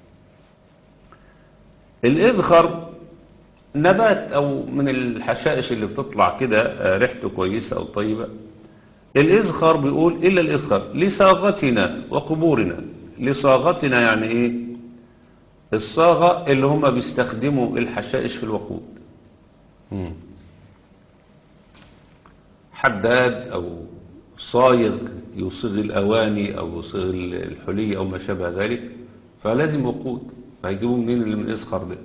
الإذخر نبات أو من الحشائش اللي بتطلع كده ريحته كويسة أو طيبة. الإذخر بيقول إلا الإذخر لصاغتنا وقبورنا. لصاغتنا يعني إيه؟ الصاغة اللي هم بيستخدموا الحشائش في الوقود، حداد أو صايغ يصيغ الأواني أو يصيغ الحلي أو ما شابه ذلك، فلازم وقود. فهيجيبوا منين اللي من إذخر ده؟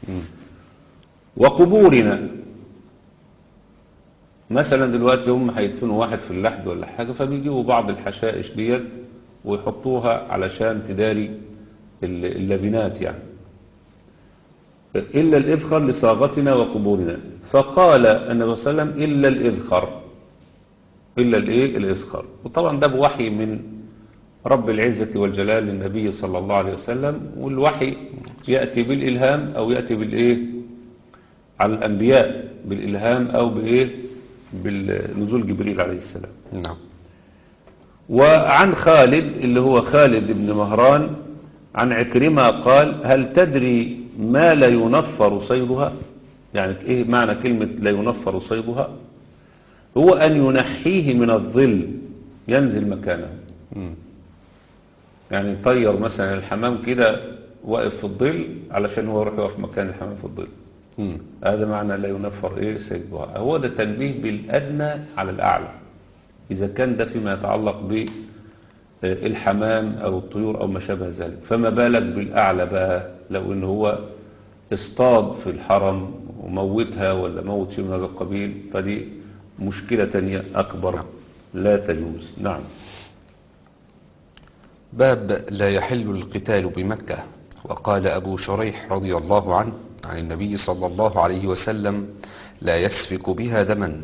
وقبورنا مثلا دلوقتي هم هيدفنوا واحد في اللحد ولا حاجة، فبيجيبوا بعض الحشائش ديت ويحطوها علشان تداري اللبنات يعني. إلا الإذخر لصاغتنا وقبورنا. فقال النبي صلى الله عليه وسلم إلا الإذخر. إلا الإيه؟ الإذخر. وطبعا ده بوحي من رب العزة والجلال للنبي صلى الله عليه وسلم، والوحي يأتي بالإلهام أو يأتي بالإيه على الأنبياء بالإلهام أو بإيه بالنزول جبريل عليه السلام. نعم. وعن خالد اللي هو خالد بن مهران عن عكرمة قال هل تدري ما لا ينفر صيدها؟ يعني إيه معنى كلمة لا ينفر صيدها؟ هو أن ينحيه من الظل ينزل مكانه. يعني يطير مثلا الحمام كده واقف في الظل علشان هو يروح يقف مكان الحمام في الظل. هذا معنى لا ينفر ايه صيدها. هو ده تنبيه بالأدنى على الأعلى، إذا كان ده فيما يتعلق بالحمام أو الطيور أو ما شابه ذلك، فما بالك بالأعلى بقى لو إن هو اصطاد في الحرم وموتها ولا موت شيء من هذا القبيل، فدي مشكلة تانية أكبر لا تجوز. نعم. باب لا يحل القتال بمكة. وقال أبو شريح رضي الله عنه عن النبي صلى الله عليه وسلم لا يسفك بها دما.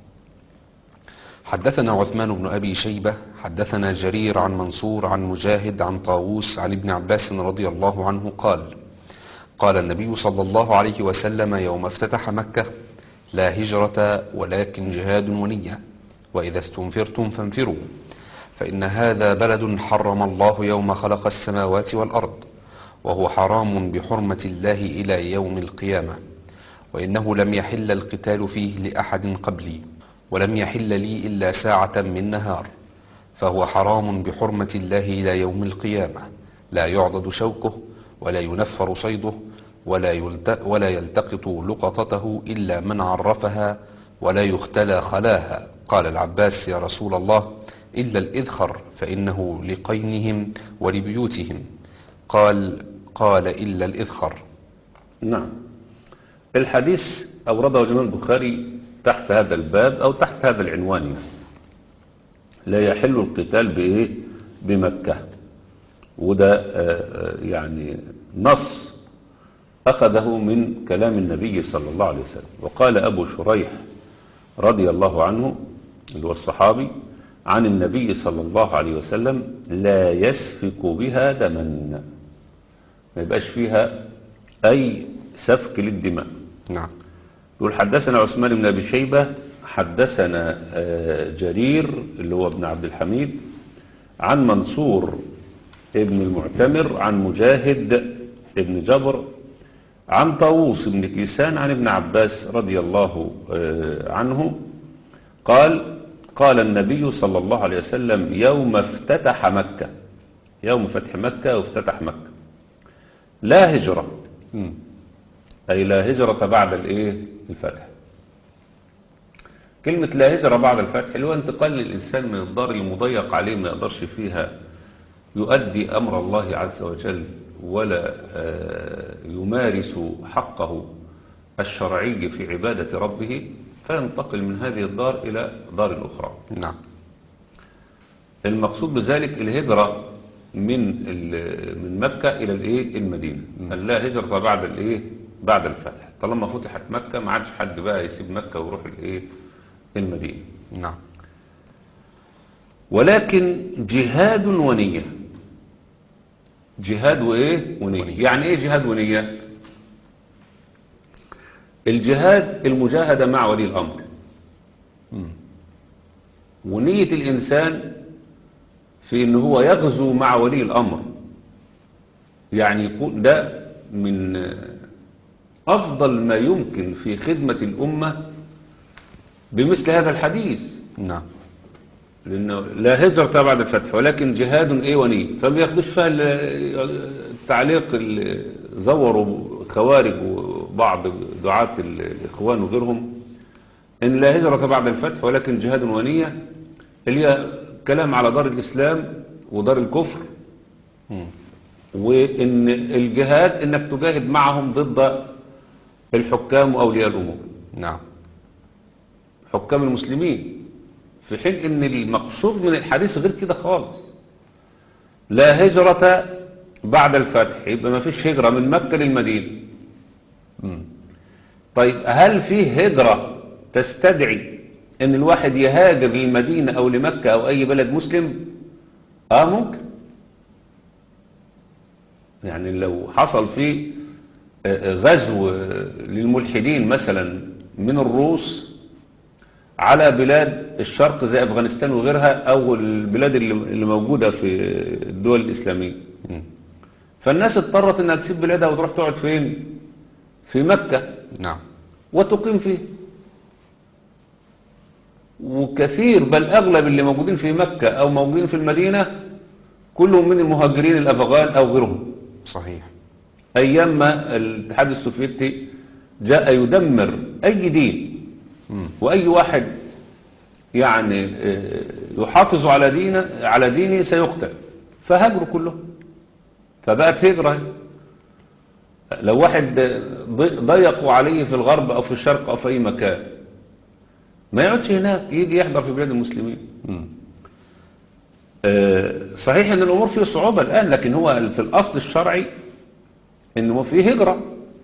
حدثنا عثمان بن أبي شيبة حدثنا جرير عن منصور عن مجاهد عن طاووس عن ابن عباس رضي الله عنه قال قال النبي صلى الله عليه وسلم يوم افتتح مكة لا هجرة ولكن جهاد ونية، وإذا استنفرتم فانفروا، فإن هذا بلد حرم الله يوم خلق السماوات والأرض، وهو حرام بحرمة الله إلى يوم القيامة، وإنه لم يحل القتال فيه لأحد قبلي، ولم يحل لي إلا ساعة من نهار، فهو حرام بحرمة الله إلى يوم القيامة، لا يعضد شوكه ولا ينفر صيده ولا يلتقط لقطته إلا من عرفها ولا يختلى خلاها. قال العباس يا رسول الله إلا الإذخر فإنه لقينهم ولبيوتهم. قال إلا الإذخر. نعم. الحديث أورده الإمام البخاري تحت هذا الباب أو تحت هذا العنوان يعني. لا يحل القتال بإيه؟ بمكة. وده يعني نص أخذه من كلام النبي صلى الله عليه وسلم. وقال أبو شريح رضي الله عنه اللي هو الصحابي عن النبي صلى الله عليه وسلم لا يسفك بها دما، ما يبقاش فيها أي سفك للدماء. نعم. يقول حدثنا عثمان بن أبي شيبة حدثنا جرير اللي هو ابن عبد الحميد عن منصور ابن المعتمر عن مجاهد ابن جبر عن طاووس بن كيسان عن ابن عباس رضي الله عنه قال قال النبي صلى الله عليه وسلم يوم افتتح مكة، يوم فتح مكة وافتتح مكة، لا هجرة، أي لا هجرة بعد الفتح. كلمة لا هجرة بعد الفتح اللي هو انتقال الإنسان من الدار المضيق عليه ما يقدرش فيها يؤدي أمر الله عز وجل ولا يمارس حقه الشرعي في عبادة ربه، فينتقل من هذه الدار إلى دار أخرى. نعم. المقصود بذلك الهجرة من مكة إلى المدينة. لا هجرة بعد الفتح. طالما فتحت مكة ما عادش حد بقى يسيب مكة ويروح المدينة. نعم. ولكن جهاد ونية. جهاد ونية. يعني ايه جهاد ونية؟ الجهاد المجاهدة مع ولي الأمر. ونية الإنسان في إن هو يغزو مع ولي الأمر، يعني يكون ده من أفضل ما يمكن في خدمة الأمة بمثل هذا الحديث. نعم. لأنه لا هجرة بعد الفتح ولكن جهاد ونية. فما ياخدوش فيها التعليق اللي زوروا خوارج وبعض دعاة الإخوان وغيرهم إن لا هجرة بعد الفتح ولكن جهاد ونية، اللي هي كلام على دار الإسلام ودار الكفر. وإن الجهاد إنك تجاهد معهم ضد الحكام وأولياء الأمور. نعم. حكام المسلمين، في حين إن المقصود من الحديث غير كده خالص. لا هجرة بعد الفتح، يبقى ما فيش هجرة من مكة للمدينة. طيب هل فيه هجرة تستدعي ان الواحد يهاجر للمدينة او لمكة او اي بلد مسلم؟ ممكن. يعني لو حصل فيه غزو للملحدين مثلا من الروس على بلاد الشرق زي افغانستان وغيرها او البلاد اللي موجودة في الدول الاسلامية، فالناس اضطرت انها تسيب بلادها وتروح تقعد فين؟ في مكة. نعم. وتقيم فيه. وكثير بل أغلب اللي موجودين في مكة أو موجودين في المدينة كلهم من المهاجرين الأفغان أو غيرهم. صحيح. أيام ما الاتحاد السوفيتي جاء يدمر أي دين وأي واحد يعني يحافظ على دينه سيقتل، فهاجروا كلهم. فبقت هجرة. لو واحد ضيقوا عليه في الغرب أو في الشرق أو في أي مكان ما يقعدش هناك، يجي يحضر في بلاد المسلمين. صحيح ان الامور فيه صعوبة الان، لكن هو في الاصل الشرعي انه فيه هجرة.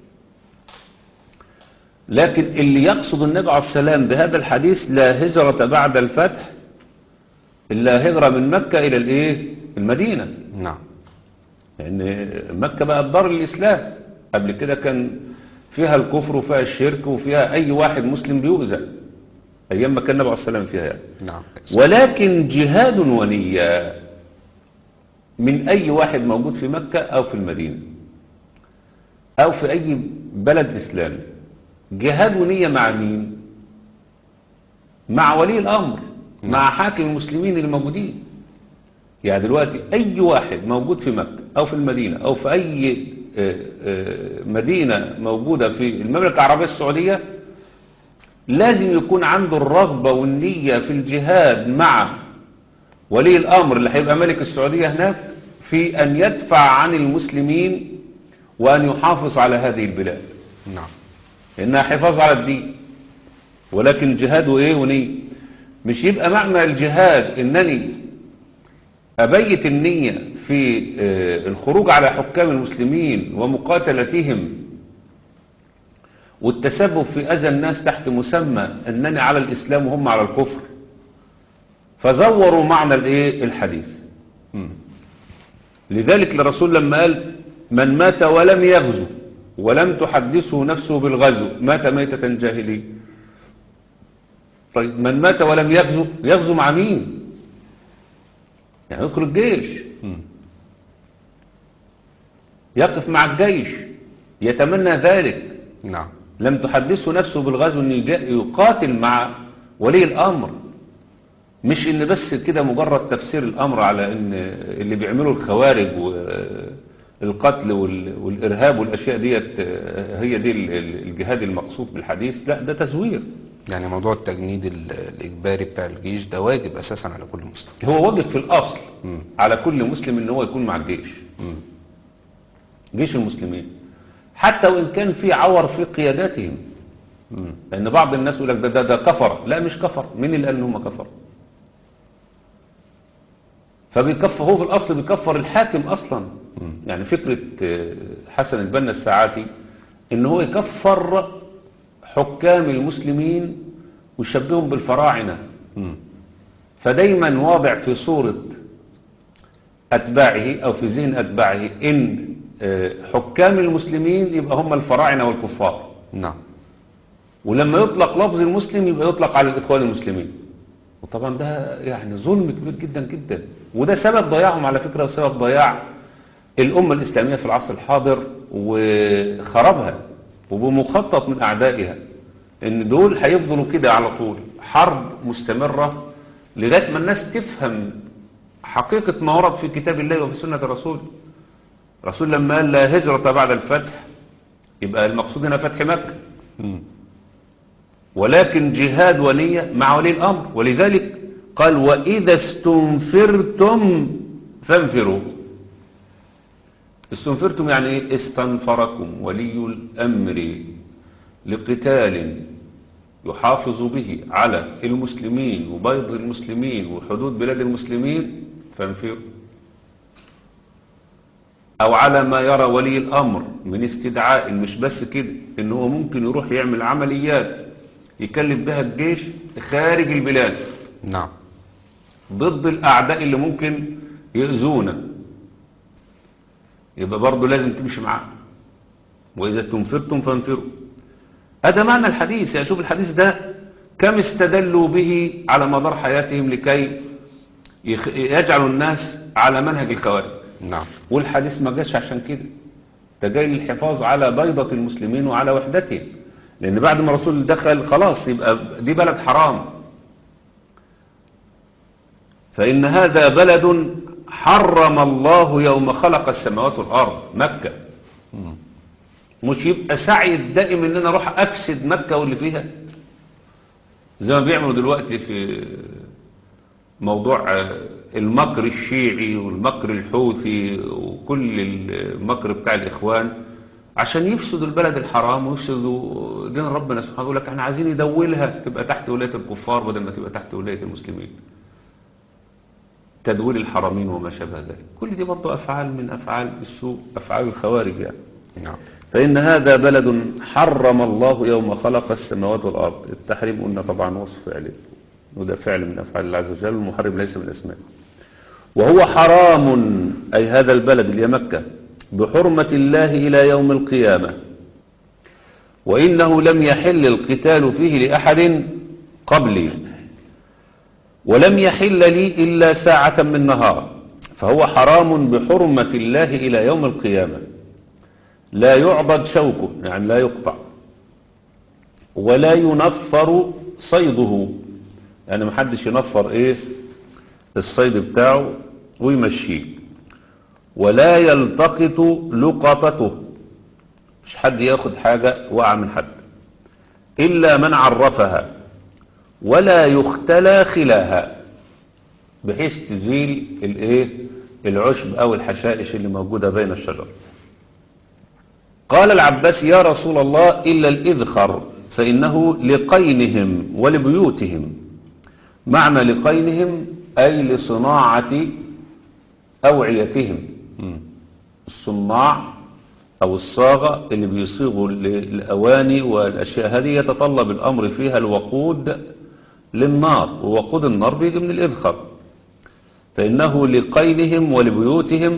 لكن اللي يقصد النبي عليه السلام بهذا الحديث لا هجرة بعد الفتح الا هجرة من مكة الى المدينة. نعم. لان مكة بقت دار الاسلام، قبل كده كان فيها الكفر وفيها الشرك وفيها اي واحد مسلم بيؤذى أيام ما كان النبي عليه السلام فيها يعني. نعم. ولكن جهاد ونية من أي واحد موجود في مكة أو في المدينة أو في أي بلد إسلامي. جهاد ونية مع مين؟ مع ولي الأمر. مع حاكم المسلمين اللي موجودين. يعني دلوقتي أي واحد موجود في مكة أو في المدينة أو في أي مدينة موجودة في المملكة العربية السعودية لازم يكون عنده الرغبة والنية في الجهاد مع ولي الأمر اللي هيبقى ملك السعودية هناك في أن يدفع عن المسلمين وأن يحافظ على هذه البلاد. نعم. إنها حفاظ على الدين. ولكن جهاد ونية. مش يبقى معنى الجهاد إنني أبيت النية في الخروج على حكام المسلمين ومقاتلتهم والتسبب في أذى الناس تحت مسمى أنني على الإسلام وهم على الكفر، فزوروا معنى الحديث. لذلك الرسول لما قال من مات ولم يغزو ولم تحدثه نفسه بالغزو مات ميتة جاهلية. طيب من مات ولم يغزو مع مين؟ يعني يدخل الجيش، مم. يقف مع الجيش، يتمنى ذلك. نعم. لم تحدثه نفسه بالغزو أن يقاتل مع ولي الأمر، مش ان بس كده مجرد تفسير الأمر على ان اللي بيعملوا الخوارج والقتل والإرهاب والأشياء ديت هي دي الجهاد المقصود بالحديث. لا، ده تزوير. يعني موضوع التجنيد الإجباري بتاع الجيش ده واجب أساسا على كل مسلم. هو واجب في الأصل مم. على كل مسلم ان هو يكون مع الجيش، مم. جيش المسلمين، حتى وإن كان في عور في قياداتهم. مم. لأن بعض الناس يقول لك ده كفر. لا، مش كفر. مين اللي قال إن هم كفر؟ فبيكفر، هو في الأصل بيكفر الحاكم أصلا. يعني فكرة حسن البنا الساعاتي إن هو يكفر حكام المسلمين ويشبههم بالفراعنة، مم. فدايما واضع في صورة أتباعه أو في ذهن أتباعه إن حكام المسلمين يبقى هم الفراعنة والكفار، نعم. ولما يطلق لفظ المسلم يبقى يطلق على الإخوان المسلمين. وطبعا ده يعني ظلم كبير جدا جدا، وده سبب ضياعهم على فكرة، وسبب ضياع الأمة الإسلامية في العصر الحاضر وخربها، وبمخطط من أعدائها إن دول هيفضلوا كده على طول، حرب مستمرة لغاية ما الناس تفهم حقيقة ما ورد في كتاب الله وفي سنة الرسول. الرسول لما قال لا هجرة بعد الفتح، يبقى المقصود هنا فتح مكة، مم. ولكن جهاد ولي مع ولي الأمر. ولذلك قال وإذا استنفرتم فانفروا. استنفرتم يعني إيه؟ استنفركم ولي الأمر لقتال يحافظ به على المسلمين وبيض المسلمين وحدود بلاد المسلمين فانفروا. أو على ما يرى ولي الأمر من استدعاء، مش بس كده، إن هو ممكن يروح يعمل عمليات يكلف بها الجيش خارج البلاد نعم. ضد الأعداء اللي ممكن يؤذونا، يبقى برضه لازم تمشي معاه. وإذا استنفرتم فانفروا. هذا معنى الحديث. يعني شوف الحديث ده كم استدلوا به على مدار حياتهم لكي يجعلوا الناس على منهج الخوارج. نعم. والحديث ما جاش عشان كده، ده جاي للحفاظ على بيضة المسلمين وعلى وحدتهم. لأن بعد ما الرسول دخل خلاص يبقى دي بلد حرام، فإن هذا بلد حرم الله يوم خلق السماوات والأرض، مكة. مم. مش يبقى سعي الدائم ان انا اروح افسد مكة واللي فيها زي ما بيعملوا دلوقتي في موضوع المكر الشيعي والمكر الحوثي وكل المكر بتاع الاخوان عشان يفسدوا البلد الحرام ويفسدوا دين ربنا سبحانه. يقول لك احنا عايزين يدولها تبقى تحت ولاية الكفار بدل ما تبقى تحت ولاية المسلمين، تدويل الحرمين وما شابه ذلك. كل دي برضه افعال من افعال السوء، افعال الخوارج يعني. نعم. فإن هذا بلد حرم الله يوم خلق السماوات والأرض. التحريم قلنا طبعا وصف فعل، وده فعل من أفعال الله عز وجل، والمحرم ليس من الأسماء. وهو حرام، أي هذا البلد اللي هي مكة، بحرمة الله إلى يوم القيامة، وإنه لم يحل القتال فيه لأحد قبلي، ولم يحل لي إلا ساعة من نهار، فهو حرام بحرمة الله إلى يوم القيامة. لا يعضد شوكه، يعني لا يقطع، ولا ينفر صيده، يعني محدش ينفر ايه الصيد بتاعه ويمشيه، ولا يلتقط لقطته، مش حد ياخد حاجة وقع من حد إلا من عرفها، ولا يختلى خلاها، بحيث تزيل الايه العشب او الحشائش اللي موجودة بين الشجر. قال العباس يا رسول الله إلا الإذخر فإنه لقينهم ولبيوتهم. معنى لقينهم أي لصناعة أوعيتهم، الصناع أو الصاغة اللي بيصيغوا الأواني والأشياء هذه يتطلب الأمر فيها الوقود للنار، ووقود النار بيجي من الإذخر، فإنه لقينهم ولبيوتهم.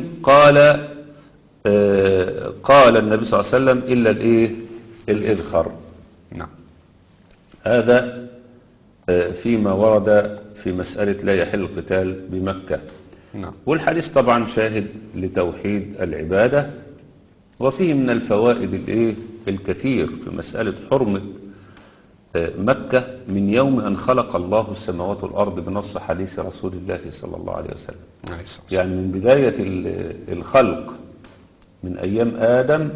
قال النبي صلى الله عليه وسلم إلا الإيه الإذخر. نعم. هذا فيما ورد في مسألة لا يحل القتال بمكة. نعم. والحديث طبعا شاهد لتوحيد العبادة، وفيه من الفوائد الكثير في مسألة حرمة مكة من يوم أن خلق الله السماوات والأرض بنص حديث رسول الله صلى الله عليه وسلم. عليه الصلاة والسلام. يعني من بداية الخلق من أيام آدم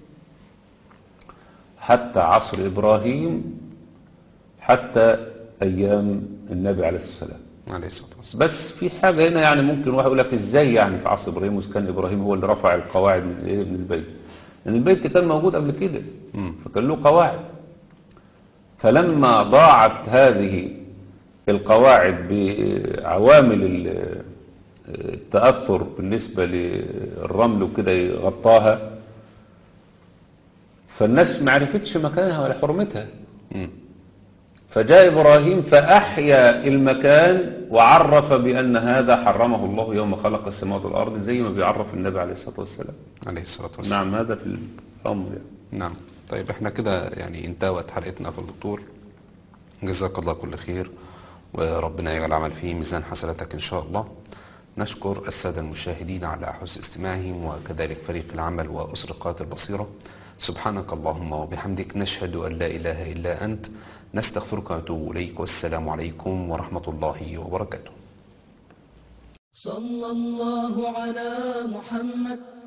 حتى عصر إبراهيم حتى أيام النبي عليه الصلاة والسلام. عليه الصلاة والسلام. بس في حاجة هنا، يعني ممكن واحد يقول لك إزاي يعني في عصر إبراهيم وإذا كان إبراهيم هو اللي رفع القواعد من البيت؟ لأن البيت كان موجود قبل كده فكان له قواعد، فلما ضاعت هذه القواعد بعوامل التأثر بالنسبة للرمل وكده يغطاها، فالناس ما عرفتش مكانها ولا حرمتها. فجاء إبراهيم فأحيا المكان وعرف بأن هذا حرمه الله يوم خلق السماوات والأرض، زي ما بيعرف النبي عليه الصلاة والسلام. عليه الصلاة والسلام. نعم، هذا في الأمر يعني. نعم. طيب احنا كده يعني انتهت حلقتنا في الدكتور، جزاك الله كل خير، وربنا يجعل العمل فيه ميزان حسناتك إن شاء الله. نشكر السادة المشاهدين على حسن استماعهم، وكذلك فريق العمل وأسرقات البصيرة. سبحانك اللهم وبحمدك، نشهد أن لا إله إلا أنت، نستغفرك ونتوب إليك، والسلام عليكم ورحمة الله وبركاته. صلى الله على محمد